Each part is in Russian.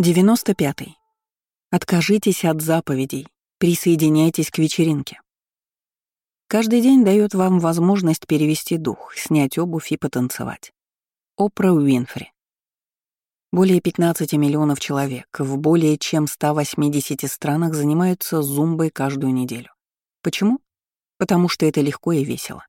95. Откажитесь от заповедей, присоединяйтесь к вечеринке. Каждый день дает вам возможность перевести дух, снять обувь и потанцевать. Опра Уинфри. Более 15 миллионов человек в более чем 180 странах занимаются зумбой каждую неделю. Почему? Потому что это легко и весело.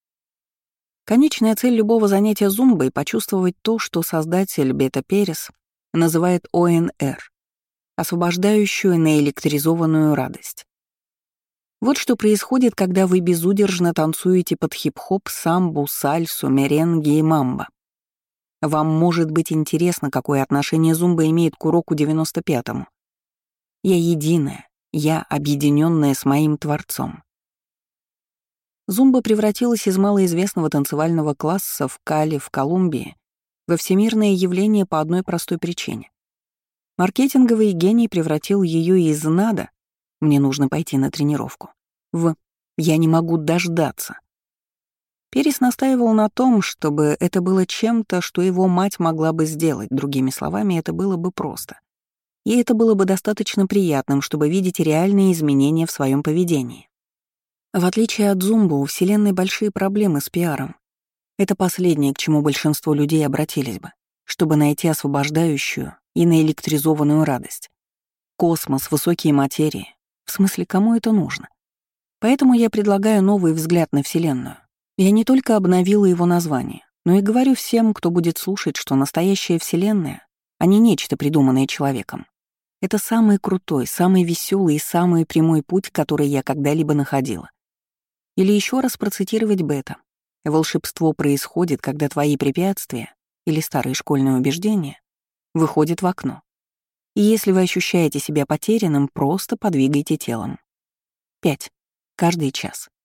Конечная цель любого занятия зумбой — почувствовать то, что создатель Бета Перес называет ОНР — освобождающую наэлектризованную радость. Вот что происходит, когда вы безудержно танцуете под хип-хоп, самбу, сальсу, меренги и мамбо. Вам может быть интересно, какое отношение зумба имеет к уроку 95-му. Я единая, я объединенная с моим Творцом. Зумба превратилась из малоизвестного танцевального класса в Кали, в Колумбии, во всемирное явление по одной простой причине. Маркетинговый гений превратил ее из «надо» — «мне нужно пойти на тренировку» в «я не могу дождаться». Перес настаивал на том, чтобы это было чем-то, что его мать могла бы сделать, другими словами, это было бы просто. И это было бы достаточно приятным, чтобы видеть реальные изменения в своем поведении. В отличие от зумбы, у Вселенной большие проблемы с пиаром. Это последнее, к чему большинство людей обратились бы, чтобы найти освобождающую и наэлектризованную радость. Космос, высокие материи. В смысле, кому это нужно? Поэтому я предлагаю новый взгляд на Вселенную. Я не только обновила его название, но и говорю всем, кто будет слушать, что настоящая Вселенная, а не нечто, придуманное человеком. Это самый крутой, самый веселый и самый прямой путь, который я когда-либо находила. Или еще раз процитировать Бета. Волшебство происходит, когда твои препятствия или старые школьные убеждения выходят в окно. И если вы ощущаете себя потерянным, просто подвигайте телом. 5. Каждый час.